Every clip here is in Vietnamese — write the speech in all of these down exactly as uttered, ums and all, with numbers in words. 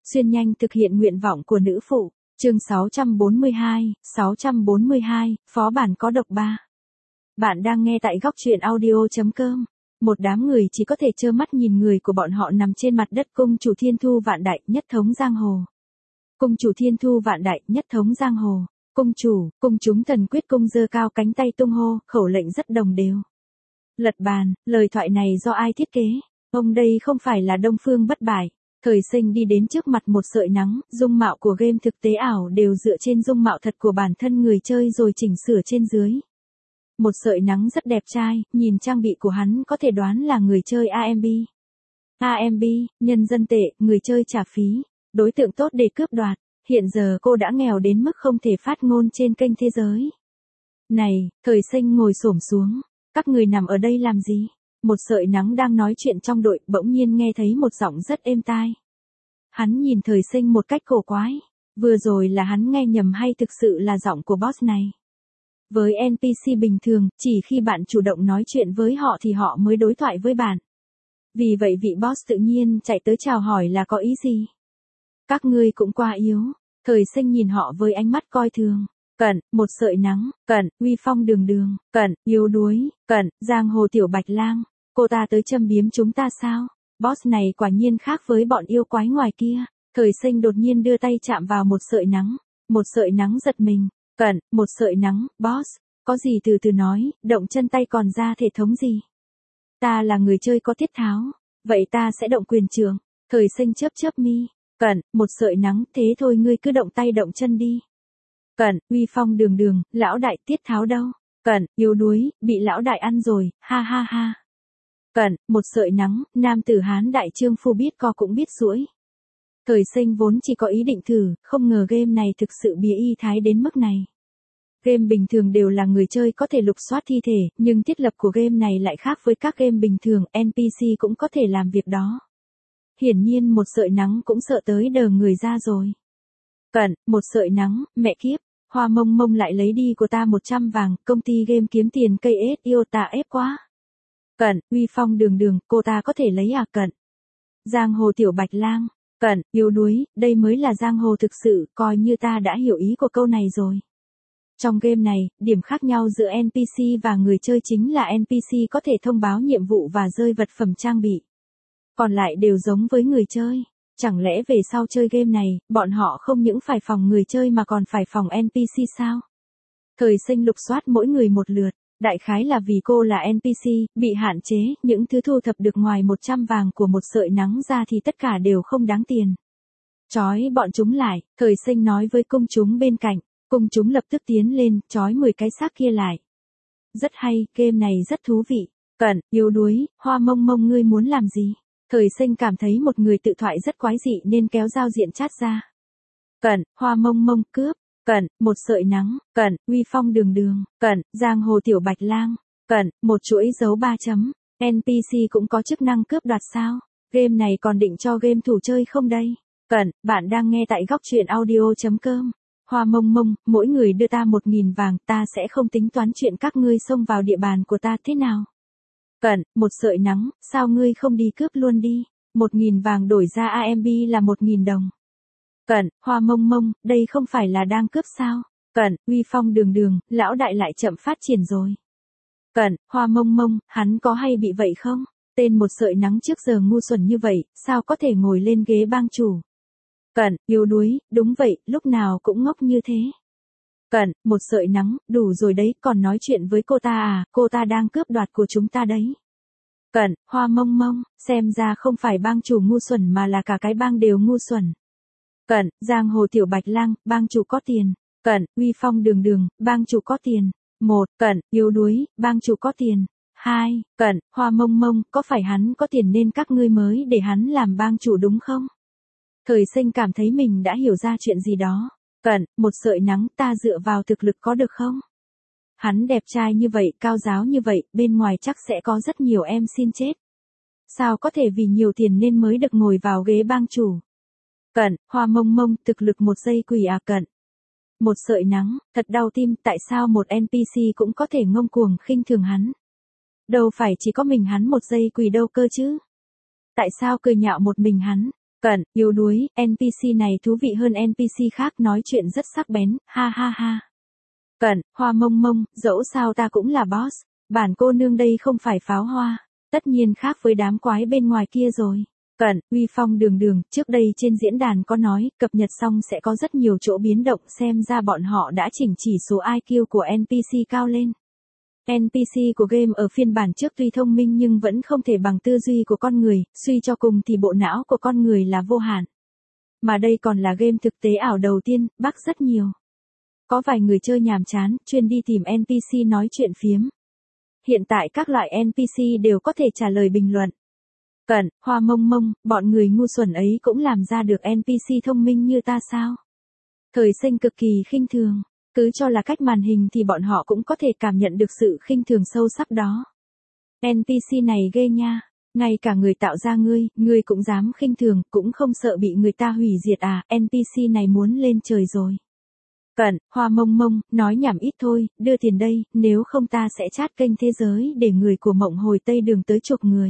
Xuyên nhanh thực hiện nguyện vọng của nữ phụ. Chương sáu trăm bốn mươi hai, sáu trăm bốn mươi hai, phó bản có độc ba. Bạn đang nghe tại góc truyện audio chấm com. Một đám người chỉ có thể trơ mắt nhìn người của bọn họ nằm trên mặt đất. Cung chủ thiên thu vạn đại, nhất thống giang hồ. Cung chủ thiên thu vạn đại, nhất thống giang hồ. Cung chủ, cung chúng thần quyết cung giơ cao cánh tay tung hô, khẩu lệnh rất đồng đều. Lật bàn, lời thoại này do ai thiết kế? Ông đây không phải là Đông Phương Bất Bại. Thời Sinh đi đến trước mặt một sợi nắng, dung mạo của game thực tế ảo đều dựa trên dung mạo thật của bản thân người chơi rồi chỉnh sửa trên dưới. Một sợi nắng rất đẹp trai, nhìn trang bị của hắn có thể đoán là người chơi a em bê. a em bê, nhân dân tệ, người chơi trả phí, đối tượng tốt để cướp đoạt. Hiện giờ cô đã nghèo đến mức không thể phát ngôn trên kênh thế giới. Này, Thời Sinh ngồi xổm xuống, các người nằm ở đây làm gì? Một sợi nắng đang nói chuyện trong đội, bỗng nhiên nghe thấy một giọng rất êm tai. Hắn nhìn Thời Sinh một cách cổ quái. Vừa rồi là hắn nghe nhầm hay thực sự là giọng của boss này? Với en pê xê bình thường, chỉ khi bạn chủ động nói chuyện với họ thì họ mới đối thoại với bạn. Vì vậy vị boss tự nhiên chạy tới chào hỏi là có ý gì? Các ngươi cũng quá yếu. Thời Sinh nhìn họ với ánh mắt coi thường. Cẩn, một sợi nắng, Cẩn, uy phong đường đường, Cẩn, yếu đuối, Cẩn, giang hồ tiểu bạch lang. Cô ta tới châm biếm chúng ta sao? Boss này quả nhiên khác với bọn yêu quái ngoài kia. Thời Sinh đột nhiên đưa tay chạm vào một sợi nắng. Một sợi nắng giật mình. Cẩn, một sợi nắng, boss. Có gì từ từ nói, động chân tay còn ra thể thống gì? Ta là người chơi có tiết tháo. Vậy ta sẽ động quyền trưởng. Thời Sinh chớp chớp mi. Cẩn, một sợi nắng, thế thôi ngươi cứ động tay động chân đi. Cẩn, uy phong đường đường, lão đại tiết tháo đâu? Cẩn, yếu đuối, bị lão đại ăn rồi, ha ha ha. Cẩn, một sợi nắng, nam tử Hán đại trương phu biết co cũng biết duỗi. Thời Sinh vốn chỉ có ý định thử, không ngờ game này thực sự bía y thái đến mức này. Game bình thường đều là người chơi có thể lục soát thi thể, nhưng thiết lập của game này lại khác với các game bình thường, en pê xê cũng có thể làm việc đó. Hiển nhiên một sợi nắng cũng sợ tới đờ người ra rồi. Cẩn, một sợi nắng, mẹ kiếp, Hoa Mông Mông lại lấy đi của ta một trăm vàng, công ty game kiếm tiền cây ết yêu ta ép quá. Cẩn, uy phong đường đường, cô ta có thể lấy à? Cẩn, giang hồ tiểu bạch lang, Cẩn, yếu đuối, đây mới là giang hồ thực sự, coi như ta đã hiểu ý của câu này rồi. Trong game này, điểm khác nhau giữa en pê xê và người chơi chính là en pê xê có thể thông báo nhiệm vụ và rơi vật phẩm trang bị. Còn lại đều giống với người chơi. Chẳng lẽ về sau chơi game này, bọn họ không những phải phòng người chơi mà còn phải phòng en pê xê sao? Thời Sinh lục soát mỗi người một lượt, đại khái là vì cô là en pê xê, bị hạn chế, những thứ thu thập được ngoài một trăm vàng của một sợi nắng ra thì tất cả đều không đáng tiền. Chói bọn chúng lại, Thời Sinh nói với công chúng bên cạnh, công chúng lập tức tiến lên, chói mười cái xác kia lại. Rất hay, game này rất thú vị. Cẩn, yếu đuối, Hoa Mông Mông ngươi muốn làm gì? Thời Sinh cảm thấy một người tự thoại rất quái dị nên kéo giao diện chat ra. Cẩn, Hoa Mông Mông cướp. Cẩn, một sợi nắng. Cẩn, uy phong đường đường. Cẩn, giang hồ tiểu bạch lang. Cẩn, một chuỗi dấu ba chấm. en pê xê cũng có chức năng cướp đoạt sao? Game này còn định cho game thủ chơi không đây? Cẩn, bạn đang nghe tại góc truyện audio chấm com. Hoa Mông Mông, mỗi người đưa ta một nghìn vàng, ta sẽ không tính toán chuyện các ngươi xông vào địa bàn của ta thế nào. Cẩn, một sợi nắng, sao ngươi không đi cướp luôn đi? Một nghìn vàng đổi ra a em bê là một nghìn đồng. Cẩn, Hoa Mông Mông, đây không phải là đang cướp sao? Cẩn, uy phong đường đường, lão đại lại chậm phát triển rồi. Cẩn, Hoa Mông Mông, hắn có hay bị vậy không? Tên một sợi nắng trước giờ ngu xuẩn như vậy, sao có thể ngồi lên ghế bang chủ? Cẩn, yếu đuối, đúng vậy, lúc nào cũng ngốc như thế. Cẩn, một sợi nắng, đủ rồi đấy, còn nói chuyện với cô ta à, cô ta đang cướp đoạt của chúng ta đấy. Cẩn, Hoa Mông Mông, xem ra không phải bang chủ ngu xuẩn mà là cả cái bang đều ngu xuẩn. Cẩn, giang hồ tiểu bạch lang, bang chủ có tiền. Cẩn, uy phong đường đường, bang chủ có tiền. Một, Cẩn, yếu đuối, bang chủ có tiền. Hai, Cẩn, Hoa Mông Mông, có phải hắn có tiền nên các ngươi mới để hắn làm bang chủ đúng không? Thời Sinh cảm thấy mình đã hiểu ra chuyện gì đó. Cẩn, một sợi nắng, ta dựa vào thực lực có được không? Hắn đẹp trai như vậy, cao giáo như vậy, bên ngoài chắc sẽ có rất nhiều em xin chết. Sao có thể vì nhiều tiền nên mới được ngồi vào ghế bang chủ? Cẩn, Hoa Mông Mông, thực lực một giây quỷ à? Cẩn, một sợi nắng, thật đau tim, tại sao một en pê xê cũng có thể ngông cuồng khinh thường hắn? Đâu phải chỉ có mình hắn một giây quỷ đâu cơ chứ? Tại sao cười nhạo một mình hắn? Cận, yếu đuối, en pê xê này thú vị hơn en pê xê khác nói chuyện rất sắc bén, ha ha ha. Cận, Hoa mông mông, dẫu sao ta cũng là boss, bản cô nương đây không phải pháo hoa, tất nhiên khác với đám quái bên ngoài kia rồi. Cận, uy phong đường đường, trước đây trên diễn đàn có nói, cập nhật xong sẽ có rất nhiều chỗ biến động xem ra bọn họ đã chỉnh chỉ số i kiu của en pê xê cao lên. en pê xê của game ở phiên bản trước tuy thông minh nhưng vẫn không thể bằng tư duy của con người, suy cho cùng thì bộ não của con người là vô hạn. Mà đây còn là game thực tế ảo đầu tiên, bug rất nhiều. Có vài người chơi nhàm chán, chuyên đi tìm en pê xê nói chuyện phiếm. Hiện tại các loại en pê xê đều có thể trả lời bình luận. Cận, Hoa mông mông, bọn người ngu xuẩn ấy cũng làm ra được en pê xê thông minh như ta sao? Thời sinh cực kỳ khinh thường, cứ cho là cách màn hình thì bọn họ cũng có thể cảm nhận được sự khinh thường sâu sắc đó. en pê xê này ghê nha, ngay cả người tạo ra ngươi, ngươi cũng dám khinh thường, cũng không sợ bị người ta hủy diệt à, en pê xê này muốn lên trời rồi. Cận, Hoa mông mông, nói nhảm ít thôi, đưa tiền đây, nếu không ta sẽ chat kênh thế giới để người của mộng hồi Tây Đường tới chục người.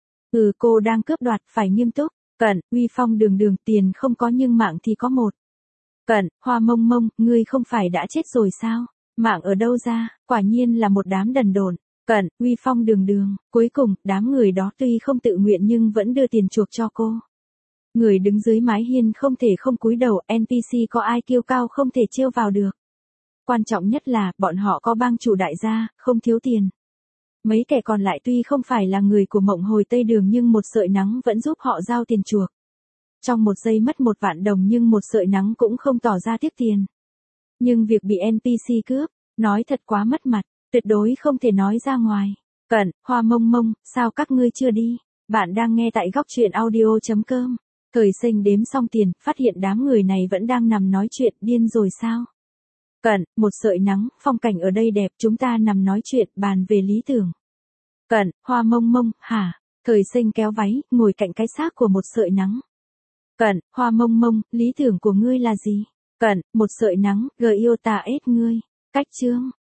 Ừ, cô đang cướp đoạt, phải nghiêm túc. Cận, uy phong đường đường, tiền không có nhưng mạng thì có một. Cận, Hoa mông mông, ngươi không phải đã chết rồi sao? Mạng ở đâu ra, quả nhiên là một đám đần độn. Cận, uy phong đường đường, cuối cùng, đám người đó tuy không tự nguyện nhưng vẫn đưa tiền chuộc cho cô. Người đứng dưới mái hiên không thể không cúi đầu, en pê xê có i kiu cao không thể trêu vào được. Quan trọng nhất là, bọn họ có bang chủ đại gia, không thiếu tiền. Mấy kẻ còn lại tuy không phải là người của mộng hồi Tây Đường nhưng một sợi nắng vẫn giúp họ giao tiền chuộc. Trong một giây mất một vạn đồng nhưng một sợi nắng cũng không tỏ ra tiếc tiền. Nhưng việc bị en pê xê cướp, nói thật quá mất mặt, tuyệt đối không thể nói ra ngoài. Cận, Hoa mông mông, sao các ngươi chưa đi? Bạn đang nghe tại góc truyện audio chấm com. Thời sinh đếm xong tiền, phát hiện đám người này vẫn đang nằm nói chuyện, điên rồi sao? Cận, một sợi nắng, phong cảnh ở đây đẹp, chúng ta nằm nói chuyện, bàn về lý tưởng. Cận, Hoa mông mông, hả? Thời sinh kéo váy, ngồi cạnh cái xác của một sợi nắng. Cận, Hoa mông mông, lý tưởng của ngươi là gì? Cận, một sợi nắng, gờ yêu ta ết ngươi. Cách chương.